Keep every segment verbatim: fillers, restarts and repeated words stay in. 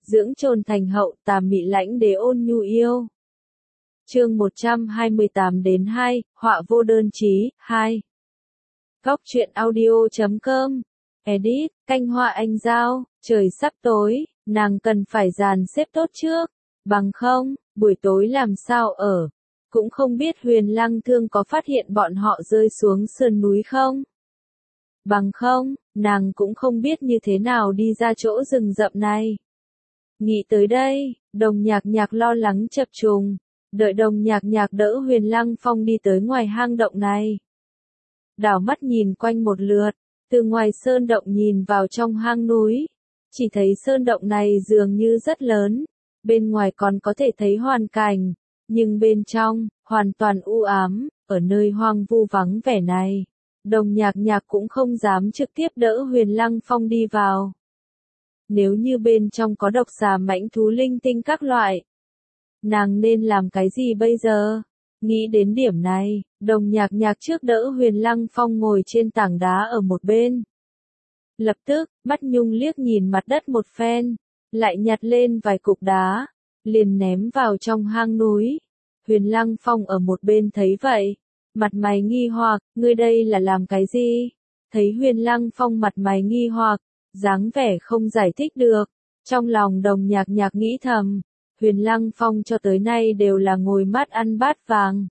dưỡng trồn thành hậu, tà mị lãnh đế ôn nhu yêu. Chương một trăm hai mươi tám đến hai, họa vô đơn chí, hai. Góc truyện audio chấm com. Edit, canh họa anh Giao, trời sắp tối, nàng cần phải dàn xếp tốt trước, bằng không, buổi tối làm sao ở. Cũng không biết Huyền Lăng Thương có phát hiện bọn họ rơi xuống sườn núi không? Bằng không, nàng cũng không biết như thế nào đi ra chỗ rừng rậm này. Nghĩ tới đây, Đồng Nhạc Nhạc lo lắng chập trùng, đợi Đồng Nhạc Nhạc đỡ Huyền Lăng Phong đi tới ngoài hang động này. Đảo mắt nhìn quanh một lượt, từ ngoài sơn động nhìn vào trong hang núi, chỉ thấy sơn động này dường như rất lớn, bên ngoài còn có thể thấy hoàn cảnh, nhưng bên trong, hoàn toàn u ám, ở nơi hoang vu vắng vẻ này. Đồng Nhạc Nhạc cũng không dám trực tiếp đỡ Huyền Lăng Phong đi vào. Nếu như bên trong có độc xà mãnh thú linh tinh các loại, nàng nên làm cái gì bây giờ? Nghĩ đến điểm này, Đồng Nhạc Nhạc trước đỡ Huyền Lăng Phong ngồi trên tảng đá ở một bên. Lập tức, mắt nhung liếc nhìn mặt đất một phen, lại nhặt lên vài cục đá, liền ném vào trong hang núi. Huyền Lăng Phong ở một bên thấy vậy, mặt mày nghi hoặc, ngươi đây là làm cái gì? Thấy Huyền Lăng Phong mặt mày nghi hoặc, dáng vẻ không giải thích được, trong lòng Đồng Nhạc Nhạc nghĩ thầm, Huyền Lăng Phong cho tới nay đều là ngồi mát ăn bát vàng.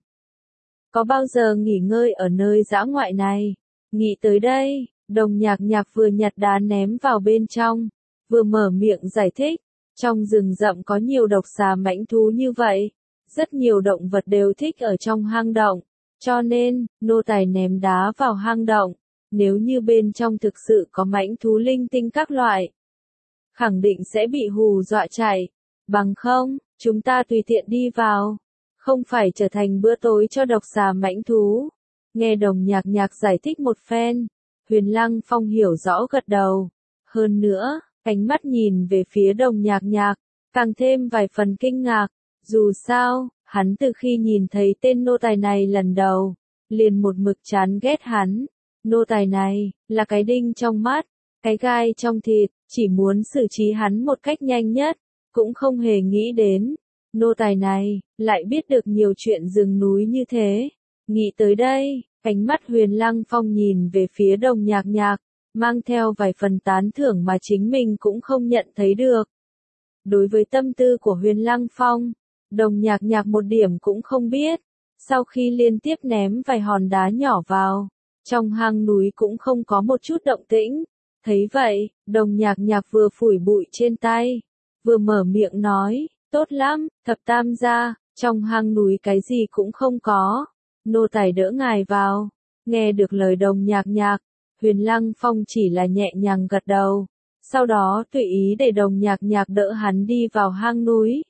Có bao giờ nghỉ ngơi ở nơi dã ngoại này? Nghĩ tới đây, Đồng Nhạc Nhạc vừa nhặt đá ném vào bên trong, vừa mở miệng giải thích, trong rừng rậm có nhiều độc xà mãnh thú như vậy, rất nhiều động vật đều thích ở trong hang động, cho nên, nô tài ném đá vào hang động, nếu như bên trong thực sự có mãnh thú linh tinh các loại, khẳng định sẽ bị hù dọa chạy, bằng không, chúng ta tùy tiện đi vào, không phải trở thành bữa tối cho độc xà mãnh thú. Nghe Đồng Nhạc Nhạc giải thích một phen, Huyền Lăng Phong hiểu rõ gật đầu, hơn nữa, ánh mắt nhìn về phía Đồng Nhạc Nhạc, càng thêm vài phần kinh ngạc, dù sao, hắn từ khi nhìn thấy tên nô tài này lần đầu, liền một mực chán ghét hắn. Nô tài này, là cái đinh trong mắt, cái gai trong thịt, chỉ muốn xử trí hắn một cách nhanh nhất, cũng không hề nghĩ đến. Nô tài này, lại biết được nhiều chuyện rừng núi như thế. Nghĩ tới đây, ánh mắt Huyền Lăng Phong nhìn về phía Đồng Nhạc Nhạc, mang theo vài phần tán thưởng mà chính mình cũng không nhận thấy được. Đối với tâm tư của Huyền Lăng Phong, Đồng Nhạc Nhạc một điểm cũng không biết. Sau khi liên tiếp ném vài hòn đá nhỏ vào, trong hang núi cũng không có một chút động tĩnh. Thấy vậy, Đồng Nhạc Nhạc vừa phủi bụi trên tay, vừa mở miệng nói, tốt lắm, thập tam gia, trong hang núi cái gì cũng không có, nô tài đỡ ngài vào. Nghe được lời Đồng Nhạc Nhạc, Huyền Lăng Phong chỉ là nhẹ nhàng gật đầu, sau đó tùy ý để Đồng Nhạc Nhạc đỡ hắn đi vào hang núi.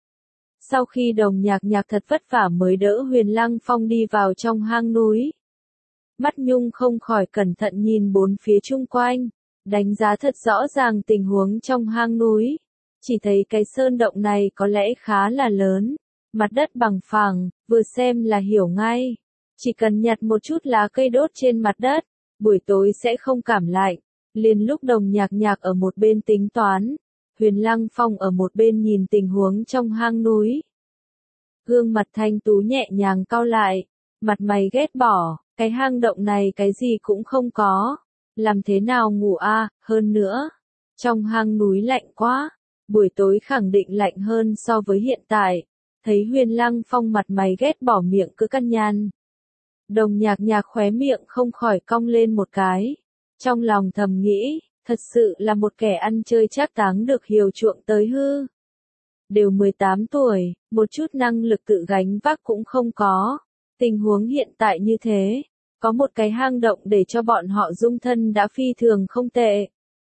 Sau khi Đồng Nhạc Nhạc thật vất vả mới đỡ Huyền Lăng Phong đi vào trong hang núi, mắt nhung không khỏi cẩn thận nhìn bốn phía chung quanh, đánh giá thật rõ ràng tình huống trong hang núi. Chỉ thấy cái sơn động này có lẽ khá là lớn, mặt đất bằng phẳng, vừa xem là hiểu ngay. Chỉ cần nhặt một chút lá cây đốt trên mặt đất, buổi tối sẽ không cảm lạnh. Liền lúc Đồng Nhạc Nhạc ở một bên tính toán, Huyền Lăng Phong ở một bên nhìn tình huống trong hang núi. Gương mặt thanh tú nhẹ nhàng cau lại, mặt mày ghét bỏ, cái hang động này cái gì cũng không có, làm thế nào ngủ a? À? Hơn nữa, trong hang núi lạnh quá, buổi tối khẳng định lạnh hơn so với hiện tại. Thấy Huyền Lăng Phong mặt mày ghét bỏ miệng cứ căn nhăn, Đồng Nhạc Nhạc khóe miệng không khỏi cong lên một cái, trong lòng thầm nghĩ, thật sự là một kẻ ăn chơi trác táng được hiều chuộng tới hư. Đều mười tám tuổi, một chút năng lực tự gánh vác cũng không có. Tình huống hiện tại như thế, có một cái hang động để cho bọn họ dung thân đã phi thường không tệ.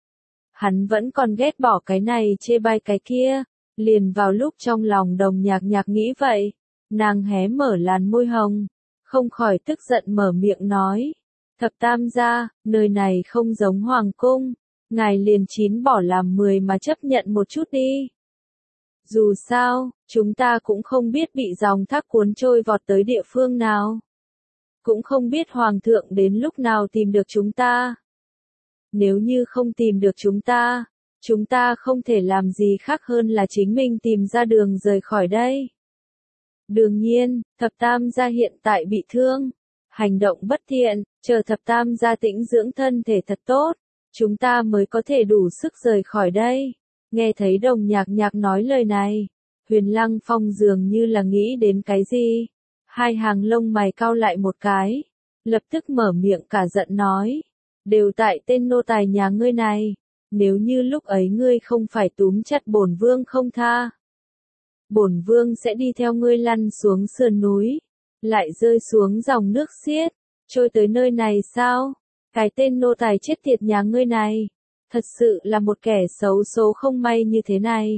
Hắn vẫn còn ghét bỏ cái này chê bai cái kia, liền vào lúc trong lòng Đồng Nhạc Nhạc nghĩ vậy, nàng hé mở làn môi hồng, không khỏi tức giận mở miệng nói, thập tam gia, nơi này không giống hoàng cung, ngài liền chín bỏ làm mười mà chấp nhận một chút đi. Dù sao, chúng ta cũng không biết bị dòng thác cuốn trôi vọt tới địa phương nào. Cũng không biết hoàng thượng đến lúc nào tìm được chúng ta. Nếu như không tìm được chúng ta, Chúng ta không thể làm gì khác hơn là chính mình tìm ra đường rời khỏi đây. Đương nhiên, thập tam gia hiện tại bị thương, hành động bất thiện, chờ thập tam gia tĩnh dưỡng thân thể thật tốt, chúng ta mới có thể đủ sức rời khỏi đây. Nghe thấy Đồng Nhạc Nhạc nói lời này, Huyền Lăng Phong dường như là nghĩ đến cái gì. Hai hàng lông mày cau lại một cái, lập tức mở miệng cả giận nói, đều tại tên nô tài nhà ngươi này, nếu như lúc ấy ngươi không phải túm chặt bổn vương không tha, bổn vương sẽ đi theo ngươi lăn xuống sườn núi, lại rơi xuống dòng nước xiết, trôi tới nơi này sao? Cái tên nô tài chết tiệt nhà ngươi này, thật sự là một kẻ xấu số không may như thế này.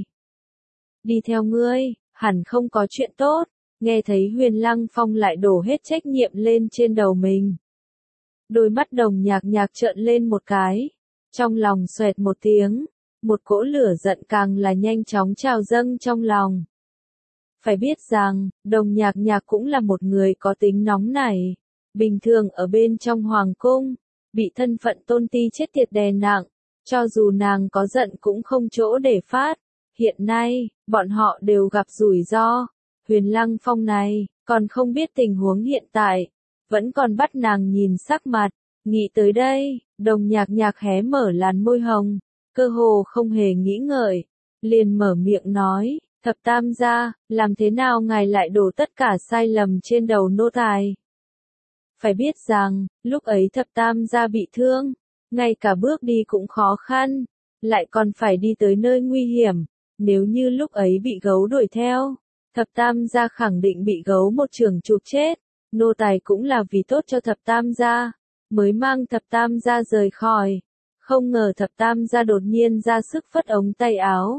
Đi theo ngươi, hẳn không có chuyện tốt. Nghe thấy Huyền Lăng Phong lại đổ hết trách nhiệm lên trên đầu mình. Đôi mắt Đồng Nhạc Nhạc trợn lên một cái, trong lòng xoẹt một tiếng, một cỗ lửa giận càng là nhanh chóng trào dâng trong lòng. Phải biết rằng, Đồng Nhạc Nhạc cũng là một người có tính nóng nảy, bình thường ở bên trong hoàng cung, bị thân phận tôn ti chết tiệt đè nặng, cho dù nàng có giận cũng không chỗ để phát. Hiện nay, bọn họ đều gặp rủi ro. Huyền Lăng Phong này, còn không biết tình huống hiện tại, vẫn còn bắt nàng nhìn sắc mặt. Nghĩ tới đây, Đồng Nhạc Nhạc hé mở làn môi hồng, cơ hồ không hề nghĩ ngợi, liền mở miệng nói, thập tam gia, làm thế nào ngài lại đổ tất cả sai lầm trên đầu nô tài? Phải biết rằng, lúc ấy thập tam gia bị thương, ngay cả bước đi cũng khó khăn, lại còn phải đi tới nơi nguy hiểm, nếu như lúc ấy bị gấu đuổi theo, thập tam gia khẳng định bị gấu một chưởng chụp chết, nô tài cũng là vì tốt cho thập tam gia, mới mang thập tam gia rời khỏi, không ngờ thập tam gia đột nhiên ra sức phất ống tay áo.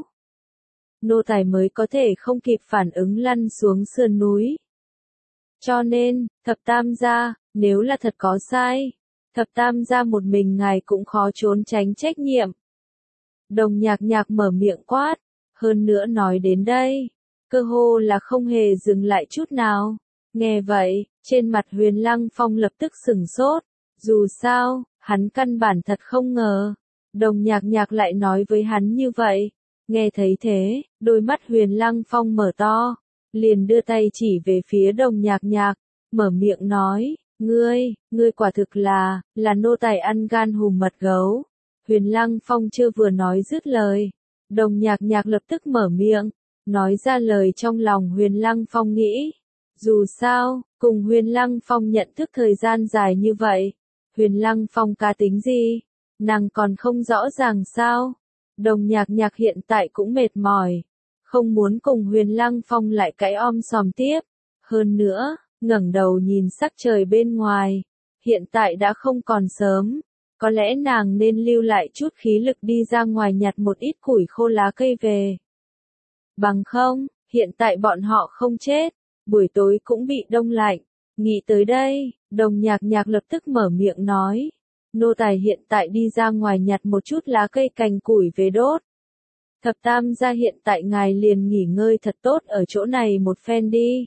Nô tài mới có thể không kịp phản ứng lăn xuống sườn núi. Cho nên, thập tam gia, nếu là thật có sai, thập tam gia một mình ngài cũng khó trốn tránh trách nhiệm. Đồng Nhạc Nhạc mở miệng quát, hơn nữa nói đến đây, cơ hồ là không hề dừng lại chút nào. Nghe vậy, trên mặt Huyền Lăng Phong lập tức sửng sốt, dù sao, hắn căn bản thật không ngờ, Đồng Nhạc Nhạc lại nói với hắn như vậy. Nghe thấy thế, đôi mắt Huyền Lăng Phong mở to, liền đưa tay chỉ về phía Đồng Nhạc Nhạc, mở miệng nói, ngươi, ngươi quả thực là, là nô tài ăn gan hùm mật gấu. Huyền Lăng Phong chưa vừa nói dứt lời, Đồng Nhạc Nhạc lập tức mở miệng, nói ra lời trong lòng Huyền Lăng Phong nghĩ. Dù sao, cùng Huyền Lăng Phong nhận thức thời gian dài như vậy, Huyền Lăng Phong cá tính gì, nàng còn không rõ ràng sao? Đồng Nhạc Nhạc hiện tại cũng mệt mỏi, không muốn cùng Huyền Lăng Phong lại cãi om sòm tiếp. Hơn nữa, ngẩng đầu nhìn sắc trời bên ngoài, hiện tại đã không còn sớm, có lẽ nàng nên lưu lại chút khí lực đi ra ngoài nhặt một ít củi khô lá cây về. Bằng không, hiện tại bọn họ không chết, buổi tối cũng bị đông lạnh. Nghĩ tới đây, Đồng Nhạc Nhạc lập tức mở miệng nói, nô tài hiện tại đi ra ngoài nhặt một chút lá cây cành củi về đốt. Thập tam gia hiện tại ngài liền nghỉ ngơi thật tốt ở chỗ này một phen đi.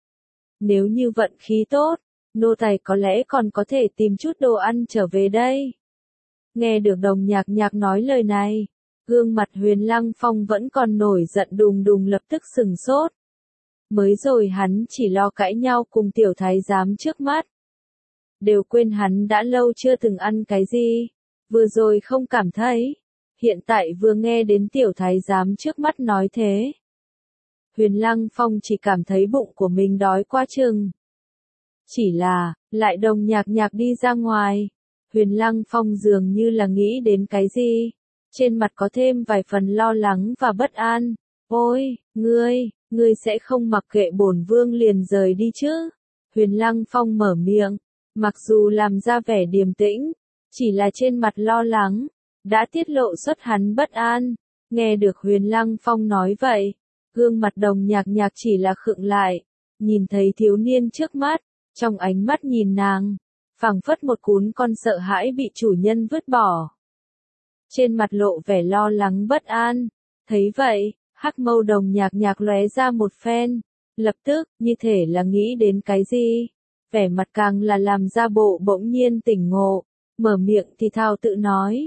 Nếu như vận khí tốt, nô tài có lẽ còn có thể tìm chút đồ ăn trở về đây. Nghe được Đồng Nhạc Nhạc nói lời này, gương mặt Huyền Lăng Phong vẫn còn nổi giận đùng đùng lập tức sừng sốt. Mới rồi hắn chỉ lo cãi nhau cùng tiểu thái giám trước mắt. Đều quên hắn đã lâu chưa từng ăn cái gì, vừa rồi không cảm thấy, hiện tại vừa nghe đến tiểu thái giám trước mắt nói thế. Huyền Lăng Phong chỉ cảm thấy bụng của mình đói quá chừng. Chỉ là, lại Đồng Nhạc Nhạc đi ra ngoài, Huyền Lăng Phong dường như là nghĩ đến cái gì, trên mặt có thêm vài phần lo lắng và bất an. Ôi, ngươi, ngươi sẽ không mặc kệ bổn vương liền rời đi chứ? Huyền Lăng Phong mở miệng, mặc dù làm ra vẻ điềm tĩnh, chỉ là trên mặt lo lắng, đã tiết lộ xuất hắn bất an. Nghe được Huyền Lăng Phong nói vậy, gương mặt Đồng Nhạc Nhạc chỉ là khựng lại, nhìn thấy thiếu niên trước mắt, trong ánh mắt nhìn nàng, phảng phất một cún con sợ hãi bị chủ nhân vứt bỏ. Trên mặt lộ vẻ lo lắng bất an, thấy vậy, hắc mâu Đồng Nhạc Nhạc lóe ra một phen, lập tức, như thể là nghĩ đến cái gì, vẻ mặt càng là làm ra bộ bỗng nhiên tỉnh ngộ, mở miệng thì thào tự nói,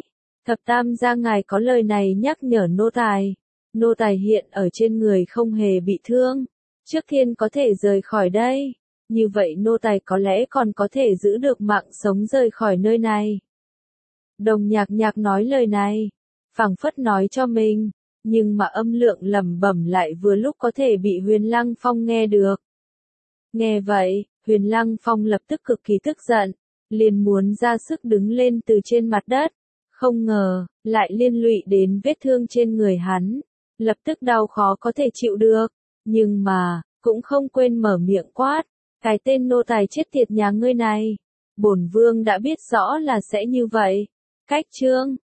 Thập tam gia ngài có lời này nhắc nhở nô tài. Nô tài hiện ở trên người không hề bị thương. Trước tiên có thể rời khỏi đây. Như vậy nô tài có lẽ còn có thể giữ được mạng sống rời khỏi nơi này. Đồng nhạc nhạc nói lời này, phảng phất nói cho mình, nhưng mà âm lượng lẩm bẩm lại vừa lúc có thể bị Huyền Lăng Phong nghe được. Nghe vậy, Huyền Lăng Phong lập tức cực kỳ tức giận, liền muốn ra sức đứng lên từ trên mặt đất, không ngờ, lại liên lụy đến vết thương trên người hắn, lập tức đau khó có thể chịu được, nhưng mà, cũng không quên mở miệng quát, cái tên nô tài chết tiệt nhà ngươi này, bổn vương đã biết rõ là sẽ như vậy, cách chương